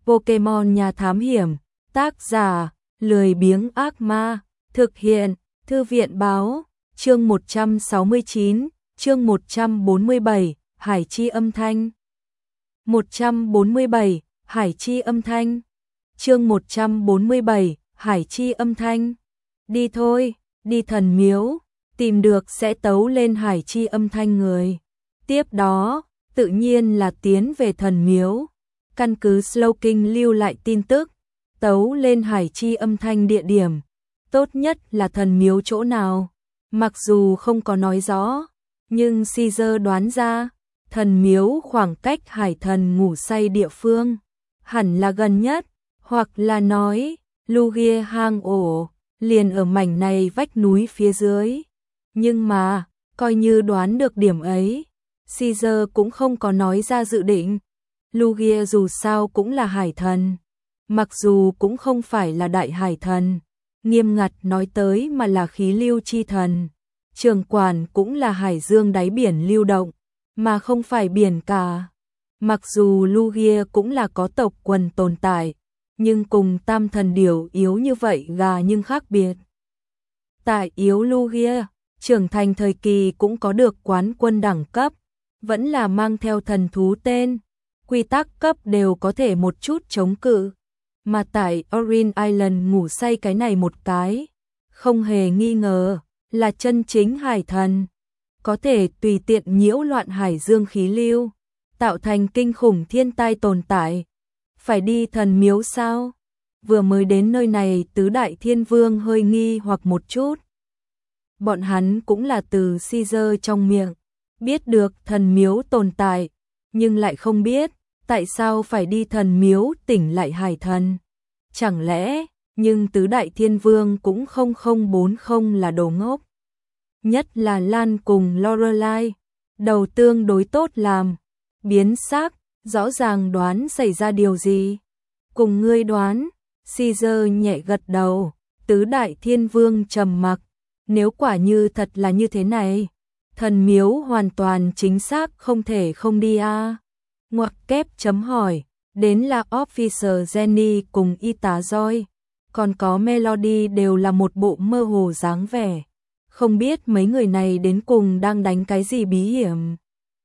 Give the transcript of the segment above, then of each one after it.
Pokemon nhà thám hiểm, tác giả, lười biếng ác ma, thực hiện, thư viện báo, chương 169, chương 147, Hải chi âm thanh. 147, Hải chi âm thanh. Chương 147, Hải chi âm thanh. Đi thôi, đi thần miếu, tìm được sẽ tấu lên hải chi âm thanh người. Tiếp đó, tự nhiên là tiến về thần miếu. Căn cứ Slowking lưu lại tin tức, tấu lên hải chi âm thanh địa điểm. Tốt nhất là thần miếu chỗ nào. Mặc dù không có nói rõ, nhưng Caesar đoán ra, thần miếu khoảng cách hải thần ngủ say địa phương hẳn là gần nhất, hoặc là nói, Lugia hang ổ liền ở mảnh này vách núi phía dưới. Nhưng mà, coi như đoán được điểm ấy, Caesar cũng không có nói ra dự định. Lugia dù sao cũng là hải thần, mặc dù cũng không phải là đại hải thần, nghiêm ngặt nói tới mà là khí lưu chi thần. Trưởng quản cũng là hải dương đáy biển lưu động, mà không phải biển cả. Mặc dù Lugia cũng là có tộc quần tồn tại, nhưng cùng tam thần điểu yếu như vậy gà nhưng khác biệt. Tại yếu Lugia, trưởng thành thời kỳ cũng có được quán quân đẳng cấp, vẫn là mang theo thần thú tên, quy tắc cấp đều có thể một chút chống cự. Mà tại Orin Island ngủ say cái này một cái, không hề nghi ngờ, là chân chính hải thần, có thể tùy tiện nhiễu loạn hải dương khí lưu, tạo thành kinh khủng thiên tai tồn tại. Phải đi thần miếu sao? Vừa mới đến nơi này tứ đại thiên vương hơi nghi hoặc một chút. Bọn hắn cũng là từ Caesar trong miệng biết được thần miếu tồn tại, nhưng lại không biết tại sao phải đi thần miếu tỉnh lại hải thần. Chẳng lẽ, nhưng tứ đại thiên vương cũng 0040 là đồ ngốc. Nhất là Lan cùng Lorelai, đầu tương đối tốt làm, biến sắc, rõ ràng đoán xảy ra điều gì. Cùng ngươi đoán, Caesar nhẹ gật đầu, tứ đại thiên vương trầm mặc. Nếu quả như thật là như thế này, thần miếu hoàn toàn chính xác không thể không đi a. Ngoặc kép chấm hỏi, đến là Officer Jenny cùng y tá Joy, còn có Melody đều là một bộ mơ hồ dáng vẻ. Không biết mấy người này đến cùng đang đánh cái gì bí hiểm.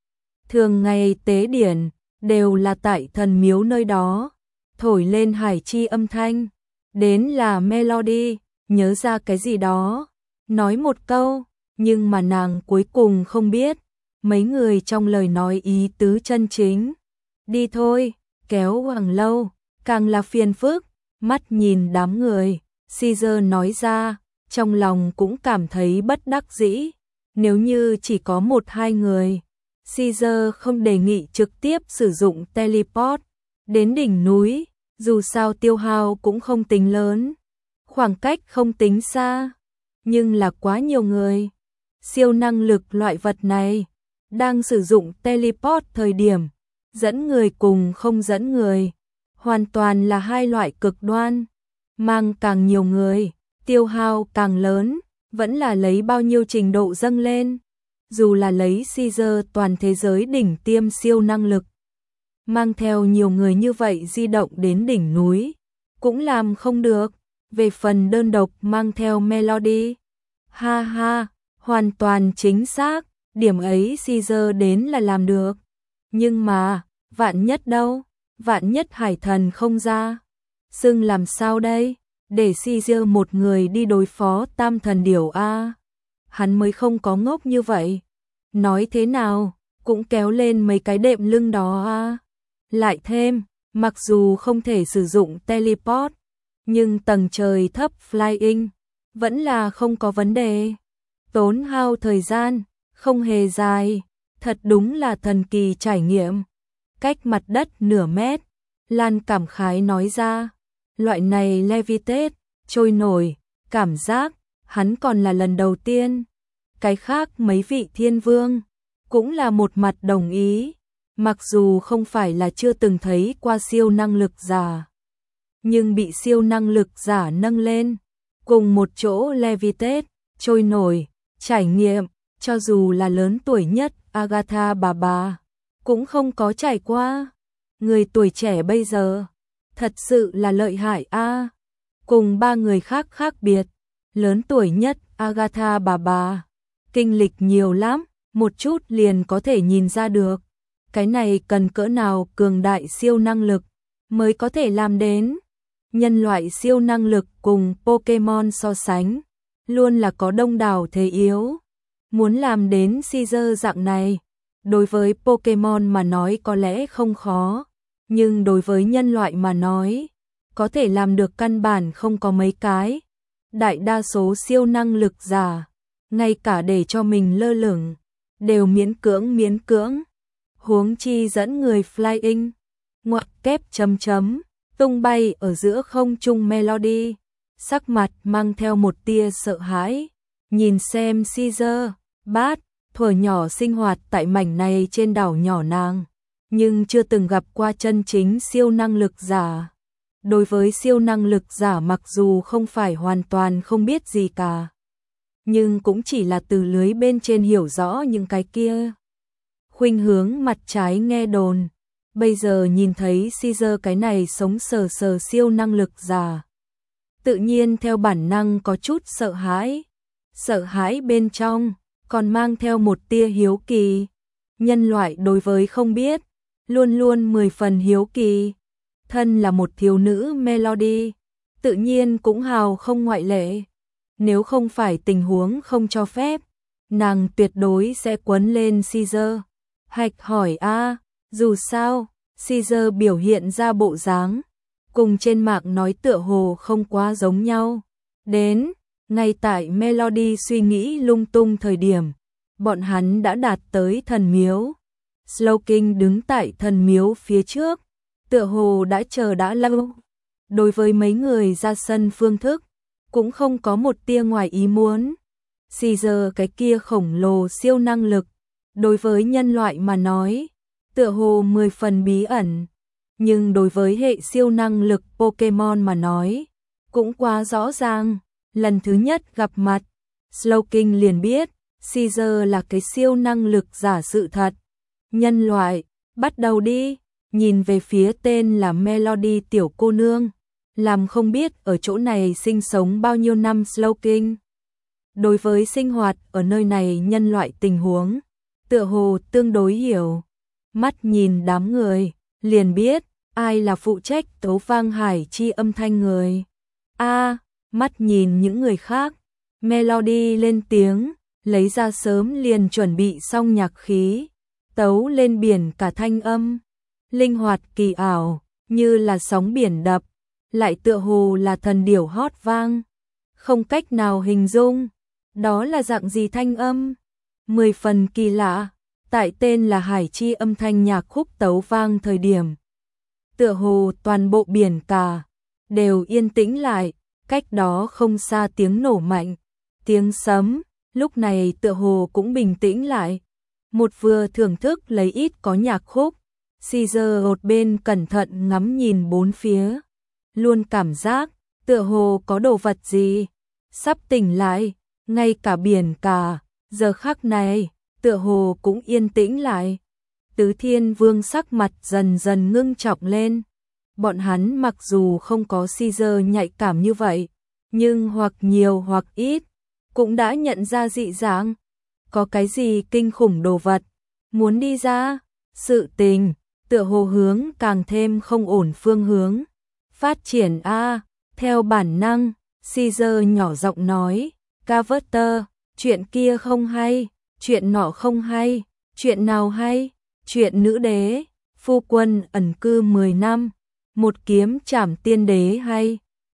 Thường ngày tế điển, đều là tại thần miếu nơi đó, thổi lên hải chi âm thanh. Đến là Melody, nhớ ra cái gì đó, nói một câu, nhưng mà nàng cuối cùng không biết mấy người trong lời nói ý tứ chân chính. Đi thôi, kéo hoàng lâu, càng là phiền phức. Mắt nhìn đám người, Caesar nói ra, trong lòng cũng cảm thấy bất đắc dĩ. Nếu như chỉ có 1-2 người, Caesar không đề nghị trực tiếp sử dụng teleport đến đỉnh núi, dù sao tiêu hao cũng không tính lớn, khoảng cách không tính xa, nhưng là quá nhiều người. Siêu năng lực loại vật này, đang sử dụng teleport thời điểm, dẫn người cùng không dẫn người, hoàn toàn là hai loại cực đoan. Mang càng nhiều người, tiêu hao càng lớn, vẫn là lấy bao nhiêu trình độ dâng lên. Dù là lấy Caesar toàn thế giới đỉnh tiêm siêu năng lực, mang theo nhiều người như vậy di động đến đỉnh núi, cũng làm không được. Về phần đơn độc mang theo Melody, ha ha, hoàn toàn chính xác, điểm ấy Caesar đến là làm được. Nhưng mà, vạn nhất đâu, vạn nhất hải thần không ra, xưng làm sao đây, để Caesar một người đi đối phó tam thần điểu a. Hắn mới không có ngốc như vậy. Nói thế nào, cũng kéo lên mấy cái đệm lưng đó a. Lại thêm, mặc dù không thể sử dụng teleport, nhưng tầng trời thấp flying vẫn là không có vấn đề. Tốn hao thời gian, không hề dài, thật đúng là thần kỳ trải nghiệm. Cách mặt đất nửa mét, Lan cảm khái nói ra, loại này levitate, trôi nổi, cảm giác, hắn còn là lần đầu tiên. Cái khác mấy vị thiên vương, cũng là một mặt đồng ý, mặc dù không phải là chưa từng thấy qua siêu năng lực giả, nhưng bị siêu năng lực giả nâng lên, cùng một chỗ levitate, trôi nổi, trải nghiệm, cho dù là lớn tuổi nhất Agatha bà cũng không có trải qua. Người tuổi trẻ bây giờ, thật sự là lợi hại a. Cùng ba người khác khác biệt, lớn tuổi nhất Agatha bà, kinh lịch nhiều lắm, một chút liền có thể nhìn ra được. Cái này cần cỡ nào cường đại siêu năng lực mới có thể làm đến. Nhân loại siêu năng lực cùng Pokemon so sánh, luôn là có đông đảo thế yếu. Muốn làm đến Caesar dạng này, đối với Pokemon mà nói có lẽ không khó, nhưng đối với nhân loại mà nói, có thể làm được căn bản không có mấy cái. Đại đa số siêu năng lực giả, ngay cả để cho mình lơ lửng, đều miễn cưỡng. Huống chi dẫn người flying, ngoặc kép chấm chấm, tung bay ở giữa không trung Melody, sắc mặt mang theo một tia sợ hãi, nhìn xem Caesar, Bát, thuở nhỏ sinh hoạt tại mảnh này trên đảo nhỏ nàng, nhưng chưa từng gặp qua chân chính siêu năng lực giả. Đối với siêu năng lực giả mặc dù không phải hoàn toàn không biết gì cả, nhưng cũng chỉ là từ lưới bên trên hiểu rõ những cái kia. Khuynh hướng mặt trái nghe đồn, bây giờ nhìn thấy Caesar cái này sống sờ sờ siêu năng lực giả, tự nhiên theo bản năng có chút sợ hãi. Sợ hãi bên trong còn mang theo một tia hiếu kỳ. Nhân loại đối với không biết, luôn luôn 10 phần hiếu kỳ. Thân là một thiếu nữ Melody, tự nhiên cũng hào không ngoại lệ. Nếu không phải tình huống không cho phép, nàng tuyệt đối sẽ quấn lên Caesar. Hạch hỏi a, dù sao, Caesar biểu hiện ra bộ dáng, cùng trên mạng nói tựa hồ không quá giống nhau. Đến, ngay tại Melody suy nghĩ lung tung thời điểm, bọn hắn đã đạt tới thần miếu. Slowking đứng tại thần miếu phía trước, tựa hồ đã chờ đã lâu. Đối với mấy người ra sân phương thức, cũng không có một tia ngoài ý muốn. Caesar cái kia khổng lồ siêu năng lực, đối với nhân loại mà nói, tựa hồ 10 phần bí ẩn. Nhưng đối với hệ siêu năng lực Pokemon mà nói, cũng quá rõ ràng. Lần thứ nhất gặp mặt, Slowking liền biết, Caesar là cái siêu năng lực giả sự thật. Nhân loại, bắt đầu đi, nhìn về phía tên là Melody tiểu cô nương, làm không biết ở chỗ này sinh sống bao nhiêu năm Slowking. Đối với sinh hoạt ở nơi này nhân loại tình huống, tựa hồ tương đối hiểu. Mắt nhìn đám người, liền biết, ai là phụ trách tấu vang hải chi âm thanh người. Mắt nhìn những người khác, Melody lên tiếng, lấy ra sớm liền chuẩn bị xong nhạc khí, tấu lên biển cả thanh âm, linh hoạt kỳ ảo, như là sóng biển đập, lại tựa hồ là thần điểu hót vang, không cách nào hình dung, đó là dạng gì thanh âm, 10 phần kỳ lạ, tại tên là hải chi âm thanh nhạc khúc tấu vang thời điểm. Tựa hồ toàn bộ biển cả, đều yên tĩnh lại. Cách đó không xa tiếng nổ mạnh, tiếng sấm, lúc này tựa hồ cũng bình tĩnh lại. Một vừa thưởng thức lấy ít có nhạc khúc, Caesar một bên cẩn thận ngắm nhìn bốn phía, luôn cảm giác tựa hồ có đồ vật gì sắp tỉnh lại, ngay cả biển cả, giờ khắc này, tựa hồ cũng yên tĩnh lại. Tứ Thiên Vương sắc mặt dần dần ngưng trọng lên. Bọn hắn mặc dù không có Caesar nhạy cảm như vậy, nhưng hoặc nhiều hoặc ít, cũng đã nhận ra dị dạng. Có cái gì kinh khủng đồ vật, muốn đi ra, sự tình, tựa hồ hướng càng thêm không ổn phương hướng. Phát triển theo bản năng, Caesar nhỏ giọng nói, Carter, chuyện kia không hay, chuyện nọ không hay, chuyện nào hay, chuyện nữ đế, phu quân ẩn cư 10 năm. Một kiếm trảm tiên đế hay,